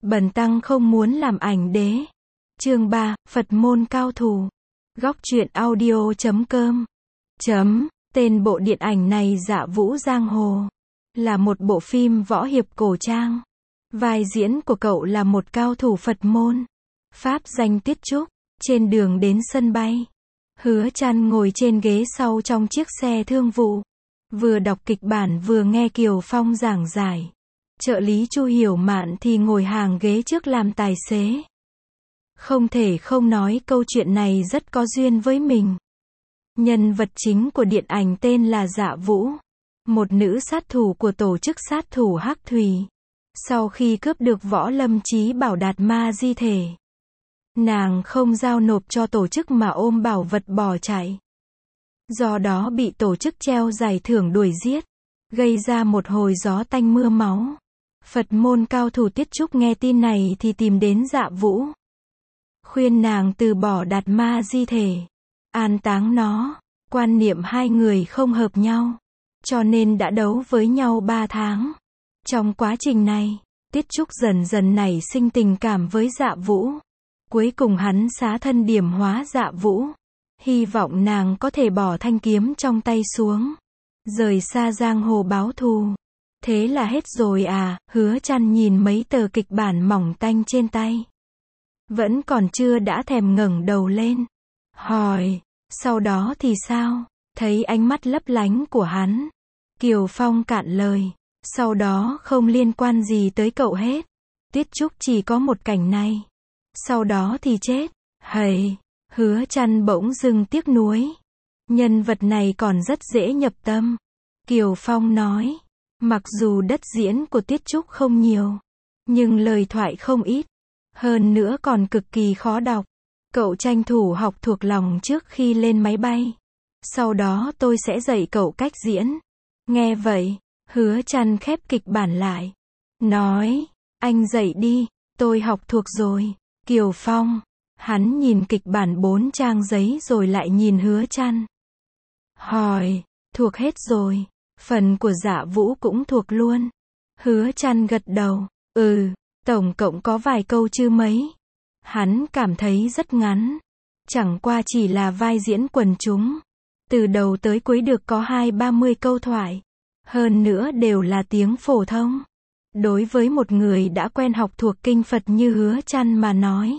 Bần tăng không muốn làm ảnh đế. Chương 3, Phật môn cao thủ. Góc truyện audio.com. Tên bộ điện ảnh này Dạ Vũ Giang Hồ. Là một bộ phim võ hiệp cổ trang. Vai diễn của cậu là một cao thủ Phật môn. Pháp danh Tiết Trúc. Trên đường đến sân bay, Hứa Trăn ngồi trên ghế sau trong chiếc xe thương vụ. Vừa đọc kịch bản vừa nghe Kiều Phong giảng giải. Trợ lý Chu Hiểu Mạn thì ngồi hàng ghế trước làm tài xế. Không thể không nói câu chuyện này rất có duyên với mình. Nhân vật chính của điện ảnh tên là Dạ Vũ, một nữ sát thủ của tổ chức sát thủ Hắc Thủy. Sau khi cướp được Võ Lâm Chí Bảo Đạt Ma di thể, nàng không giao nộp cho tổ chức mà ôm bảo vật bỏ chạy. Do đó bị tổ chức treo giải thưởng đuổi giết, gây ra một hồi gió tanh mưa máu. Phật môn cao thủ Tiết Trúc nghe tin này thì tìm đến Dạ Vũ, khuyên nàng từ bỏ Đạt Ma di thể, an táng nó. Quan niệm hai người không hợp nhau, cho nên đã đấu với nhau 3 tháng. Trong quá trình này, Tiết Trúc dần dần nảy sinh tình cảm với Dạ Vũ. Cuối cùng hắn xá thân điểm hóa Dạ Vũ, hy vọng nàng có thể bỏ thanh kiếm trong tay xuống, rời xa giang hồ báo thù. Thế là hết rồi à? Hứa Trăn nhìn mấy tờ kịch bản mỏng tanh trên tay, vẫn còn chưa đã thèm ngẩng đầu lên, hỏi, sau đó thì sao? Thấy ánh mắt lấp lánh của hắn, Kiều Phong cạn lời, sau đó không liên quan gì tới cậu hết. Tiết Trúc chỉ có một cảnh này, sau đó thì chết. Hầy, Hứa Trăn bỗng dưng tiếc nuối. Nhân vật này còn rất dễ nhập tâm. Kiều Phong nói, mặc dù đất diễn của Tiết Trúc không nhiều, nhưng lời thoại không ít. Hơn nữa còn cực kỳ khó đọc. Cậu tranh thủ học thuộc lòng trước khi lên máy bay. Sau đó tôi sẽ dạy cậu cách diễn. Nghe vậy, Hứa Trăn khép kịch bản lại, nói, anh dạy đi, tôi học thuộc rồi. Kiều Phong, hắn nhìn kịch bản 4 trang giấy rồi lại nhìn Hứa Trăn, hỏi, thuộc hết rồi, phần của Dạ Vũ cũng thuộc luôn. Hứa Trăn gật đầu, tổng cộng có vài câu chứ mấy. Hắn cảm thấy rất ngắn, chẳng qua chỉ là vai diễn quần chúng. Từ đầu tới cuối được có 20-30 câu thoại, hơn nữa đều là tiếng phổ thông. Đối với một người đã quen học thuộc kinh Phật như Hứa Trăn mà nói,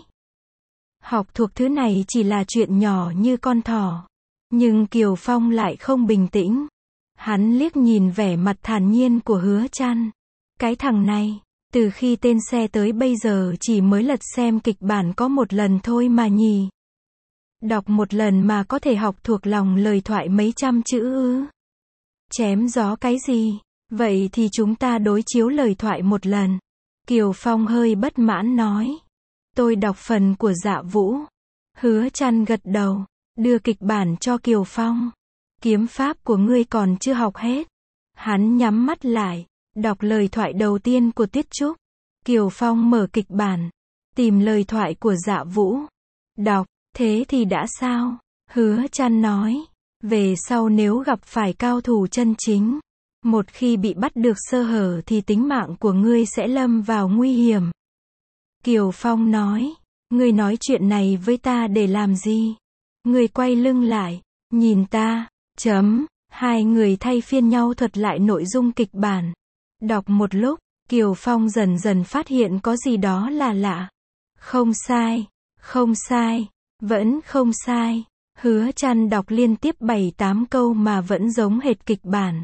học thuộc thứ này chỉ là chuyện nhỏ như con thỏ. Nhưng Kiều Phong lại không bình tĩnh. Hắn liếc nhìn vẻ mặt thản nhiên của Hứa Trăn. Cái thằng này, từ khi tên xe tới bây giờ chỉ mới lật xem kịch bản có một lần thôi mà nhỉ. Đọc một lần mà có thể học thuộc lòng lời thoại mấy trăm chữ ư? Chém gió cái gì? Vậy thì chúng ta đối chiếu lời thoại một lần. Kiều Phong hơi bất mãn nói. Tôi đọc phần của Dạ Vũ. Hứa Trăn gật đầu, đưa kịch bản cho Kiều Phong. Kiếm pháp của ngươi còn chưa học hết. Hắn nhắm mắt lại, đọc lời thoại đầu tiên của Tiết Trúc. Kiều Phong mở kịch bản, tìm lời thoại của Dạ Vũ. Đọc, thế thì đã sao? Hứa Trăn nói, về sau nếu gặp phải cao thủ chân chính, một khi bị bắt được sơ hở thì tính mạng của ngươi sẽ lâm vào nguy hiểm. Kiều Phong nói, ngươi nói chuyện này với ta để làm gì? Ngươi quay lưng lại, nhìn ta, Hai người thay phiên nhau thuật lại nội dung kịch bản. Đọc một lúc, Kiều Phong dần dần phát hiện có gì đó là lạ. Không sai, không sai, vẫn không sai. Hứa Trăn đọc liên tiếp 7-8 câu mà vẫn giống hệt kịch bản.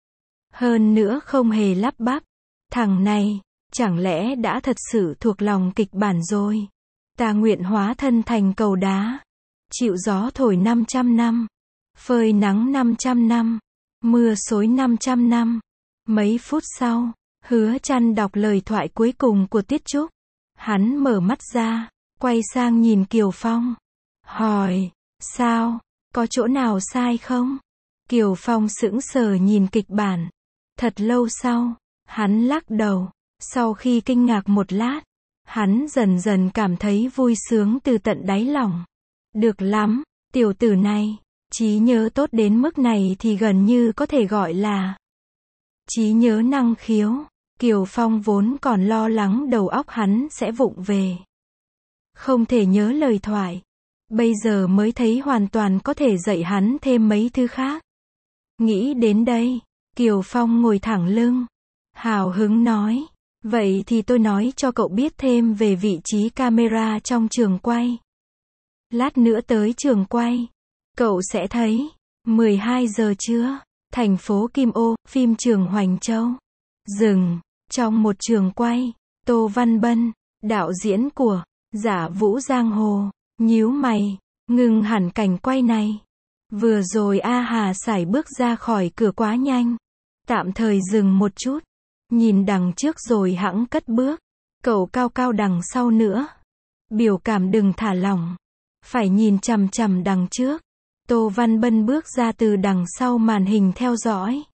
Hơn nữa không hề lắp bắp. Thằng này, chẳng lẽ đã thật sự thuộc lòng kịch bản rồi? Ta nguyện hóa thân thành cầu đá, chịu gió thổi 500 năm, phơi nắng 500 năm, mưa xối 500 năm. Mấy phút sau, Hứa Trăn đọc lời thoại cuối cùng của Tiết Trúc. Hắn mở mắt ra, quay sang nhìn Kiều Phong, hỏi, sao, có chỗ nào sai không? Kiều Phong sững sờ nhìn kịch bản. Thật lâu sau, hắn lắc đầu. Sau khi kinh ngạc một lát, hắn dần dần cảm thấy vui sướng từ tận đáy lòng. Được lắm, tiểu tử này, trí nhớ tốt đến mức này thì gần như có thể gọi là trí nhớ năng khiếu. Kiều Phong vốn còn lo lắng đầu óc hắn sẽ vụng về, không thể nhớ lời thoại. Bây giờ mới thấy hoàn toàn có thể dạy hắn thêm mấy thứ khác. Nghĩ đến đây, Kiều Phong ngồi thẳng lưng, hào hứng nói, vậy thì tôi nói cho cậu biết thêm về vị trí camera trong trường quay. Lát nữa tới trường quay, cậu sẽ thấy, 12 giờ trưa, thành phố Kim Ô, phim trường Hoành Châu. Dừng, trong một trường quay, Tô Văn Bân, đạo diễn của Giả Vũ Giang Hồ, nhíu mày, ngừng hẳn cảnh quay này. Vừa rồi A Hà sải bước ra khỏi cửa quá nhanh, tạm thời dừng một chút, nhìn đằng trước rồi hẵng cất bước. Cậu cao cao đằng sau nữa, biểu cảm đừng thả lỏng, phải nhìn chằm chằm đằng trước. Tô Văn Bân bước ra từ đằng sau màn hình theo dõi,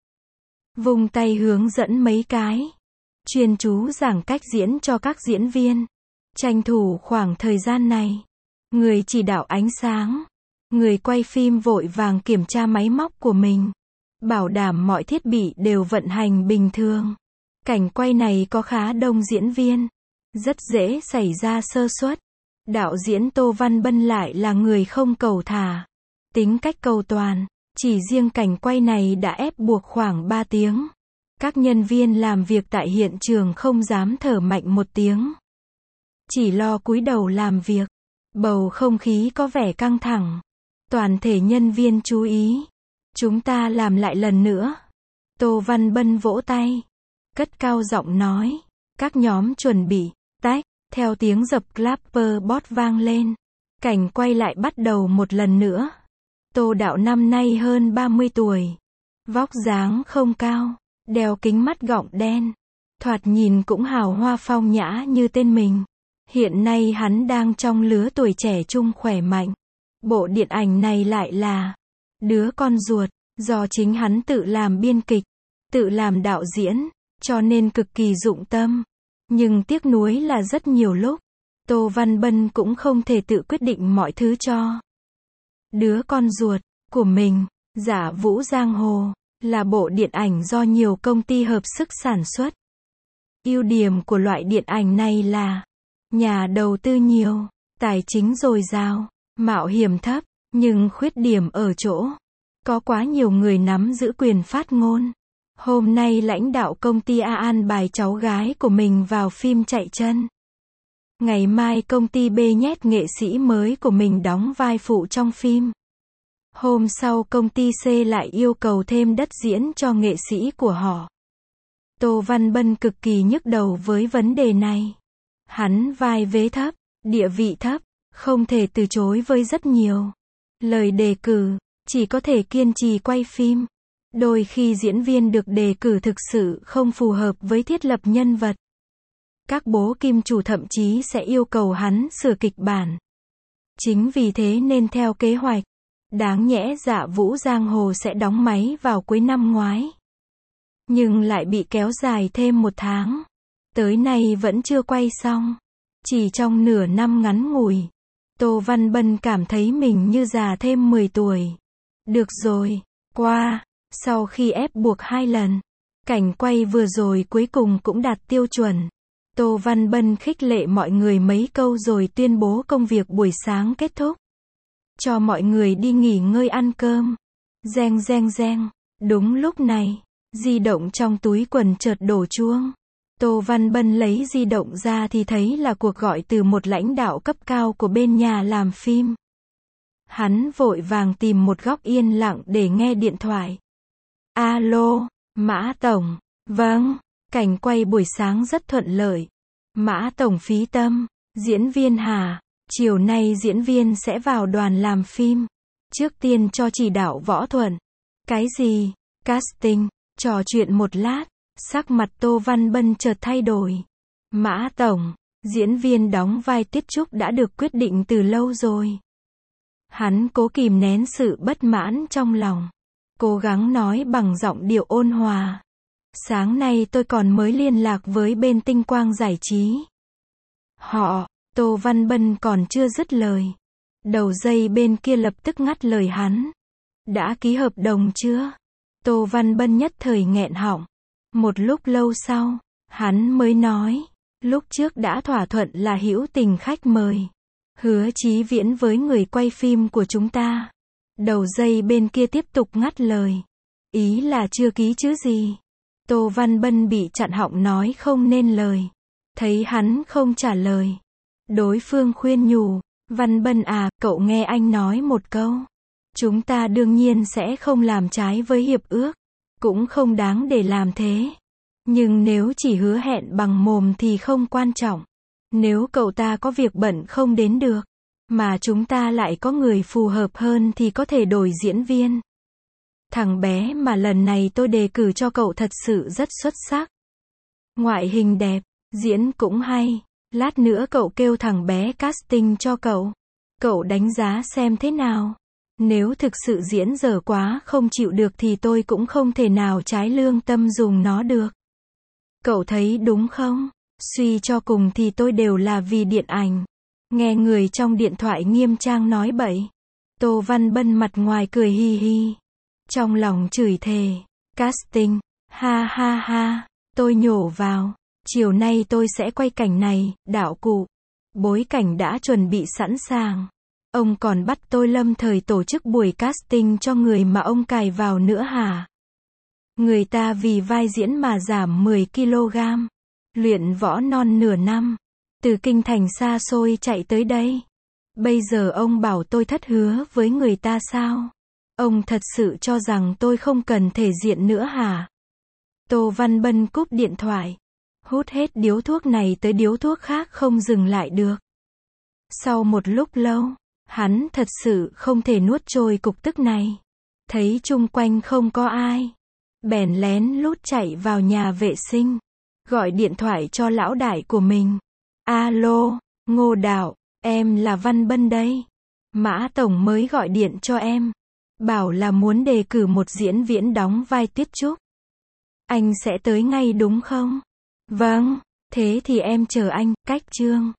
vung tay hướng dẫn mấy cái, chuyên chú giảng cách diễn cho các diễn viên. Tranh thủ khoảng thời gian này, người chỉ đạo ánh sáng, người quay phim vội vàng kiểm tra máy móc của mình, bảo đảm mọi thiết bị đều vận hành bình thường. Cảnh quay này có khá đông diễn viên, rất dễ xảy ra sơ suất. Đạo diễn Tô Văn Bân lại là người không cầu thả, tính cách cầu toàn. Chỉ riêng cảnh quay này đã ép buộc khoảng 3 tiếng. Các nhân viên làm việc tại hiện trường không dám thở mạnh một tiếng, chỉ lo cúi đầu làm việc. Bầu không khí có vẻ căng thẳng. Toàn thể nhân viên chú ý. Chúng ta làm lại lần nữa. Tô Văn Bân vỗ tay, cất cao giọng nói. Các nhóm chuẩn bị. Tách. Theo tiếng dập clapperboard vang lên, cảnh quay lại bắt đầu một lần nữa. Tô đạo năm nay hơn 30 tuổi. Vóc dáng không cao, đeo kính mắt gọng đen. Thoạt nhìn cũng hào hoa phong nhã như tên mình. Hiện nay hắn đang trong lứa tuổi trẻ trung khỏe mạnh. Bộ điện ảnh này lại là Đứa Con Ruột, do chính hắn tự làm biên kịch, tự làm đạo diễn, cho nên cực kỳ dụng tâm. Nhưng tiếc nuối là rất nhiều lúc, Tô Văn Bân cũng không thể tự quyết định mọi thứ cho Đứa Con Ruột của mình. Giả Vũ Giang Hồ là bộ điện ảnh do nhiều công ty hợp sức sản xuất. Ưu điểm của loại điện ảnh này là nhà đầu tư nhiều, tài chính dồi dào, mạo hiểm thấp, nhưng khuyết điểm ở chỗ có quá nhiều người nắm giữ quyền phát ngôn. Hôm nay lãnh đạo công ty A an bài cháu gái của mình vào phim chạy chân. Ngày mai công ty B nhét nghệ sĩ mới của mình đóng vai phụ trong phim. Hôm sau công ty C lại yêu cầu thêm đất diễn cho nghệ sĩ của họ. Tô Văn Bân cực kỳ nhức đầu với vấn đề này. Hắn vai vế thấp, địa vị thấp, không thể từ chối với rất nhiều lời đề cử, chỉ có thể kiên trì quay phim. Đôi khi diễn viên được đề cử thực sự không phù hợp với thiết lập nhân vật. Các bố kim chủ thậm chí sẽ yêu cầu hắn sửa kịch bản. Chính vì thế nên theo kế hoạch, đáng nhẽ Dạ Vũ Giang Hồ sẽ đóng máy vào cuối năm ngoái. Nhưng lại bị kéo dài thêm 1 tháng. Tới nay vẫn chưa quay xong. Chỉ trong nửa năm ngắn ngủi, Tô Văn Bân cảm thấy mình như già thêm 10 tuổi. Được rồi, qua. Sau khi ép buộc 2 lần, cảnh quay vừa rồi cuối cùng cũng đạt tiêu chuẩn. Tô Văn Bân khích lệ mọi người mấy câu rồi tuyên bố công việc buổi sáng kết thúc. Cho mọi người đi nghỉ ngơi ăn cơm. Reng reng reng. Đúng lúc này, di động trong túi quần chợt đổ chuông. Tô Văn Bân lấy di động ra thì thấy là cuộc gọi từ một lãnh đạo cấp cao của bên nhà làm phim. Hắn vội vàng tìm một góc yên lặng để nghe điện thoại. Alo, Mã Tổng. Vâng, cảnh quay buổi sáng rất thuận lợi. Mã Tổng phí tâm. Diễn viên Hà, chiều nay diễn viên sẽ vào đoàn làm phim. Trước tiên cho chỉ đạo võ thuật. Cái gì? Casting. Trò chuyện một lát, sắc mặt Tô Văn Bân chợt thay đổi. Mã Tổng, diễn viên đóng vai Tiết Trúc đã được quyết định từ lâu rồi. Hắn cố kìm nén sự bất mãn trong lòng, cố gắng nói bằng giọng điệu ôn hòa. Sáng nay tôi còn mới liên lạc với bên Tinh Quang Giải trí. Tô Văn Bân còn chưa dứt lời. Đầu dây bên kia lập tức ngắt lời hắn. Đã ký hợp đồng chưa? Tô Văn Bân nhất thời nghẹn họng. Một lúc lâu sau, Hắn mới nói, lúc trước đã thỏa thuận là hữu tình khách mời. Hứa Chí Viễn với người quay phim của chúng ta. Đầu dây bên kia tiếp tục ngắt lời. Ý là chưa ký chứ gì. Tô Văn Bân bị chặn họng nói không nên lời. Thấy hắn không trả lời. Đối phương khuyên nhủ, Văn Bân à, cậu nghe anh nói một câu. Chúng ta đương nhiên sẽ không làm trái với hiệp ước. Cũng không đáng để làm thế. Nhưng nếu chỉ hứa hẹn bằng mồm thì không quan trọng. Nếu cậu ta có việc bận không đến được, mà chúng ta lại có người phù hợp hơn thì có thể đổi diễn viên. Thằng bé mà lần này tôi đề cử cho cậu thật sự rất xuất sắc. Ngoại hình đẹp, diễn cũng hay. Lát nữa cậu kêu thằng bé casting cho cậu. Cậu đánh giá xem thế nào. Nếu thực sự diễn dở quá không chịu được thì tôi cũng không thể nào trái lương tâm dùng nó được. Cậu thấy đúng không? Suy cho cùng thì tôi đều là vì điện ảnh. Nghe người trong điện thoại nghiêm trang nói bậy. Tô Văn Bân mặt ngoài cười hi hi. Trong lòng chửi thề. Casting. Ha ha ha. Tôi nhổ vào. Chiều nay tôi sẽ quay cảnh này, đạo cụ. Bối cảnh đã chuẩn bị sẵn sàng. Ông còn bắt tôi lâm thời tổ chức buổi casting cho người mà ông cài vào nữa hả? Người ta vì vai diễn mà giảm 10 kg. Luyện võ non nửa năm. Từ kinh thành xa xôi chạy tới đây. Bây giờ ông bảo tôi thất hứa với người ta sao? Ông thật sự cho rằng tôi không cần thể diện nữa hả? Tô Văn Bân cúp điện thoại. Hút hết điếu thuốc này tới điếu thuốc khác không dừng lại được. Sau một lúc lâu, hắn thật sự không thể nuốt trôi cục tức này. Thấy chung quanh không có ai. Bèn lén lút chạy vào nhà vệ sinh. Gọi điện thoại cho lão đại của mình. Alo, Ngô Đạo, em là Văn Bân đây. Mã Tổng mới gọi điện cho em. Bảo là muốn đề cử một diễn viên đóng vai Tiết Trúc. Anh sẽ tới ngay đúng không? Vâng, thế thì em chờ anh, cách chương.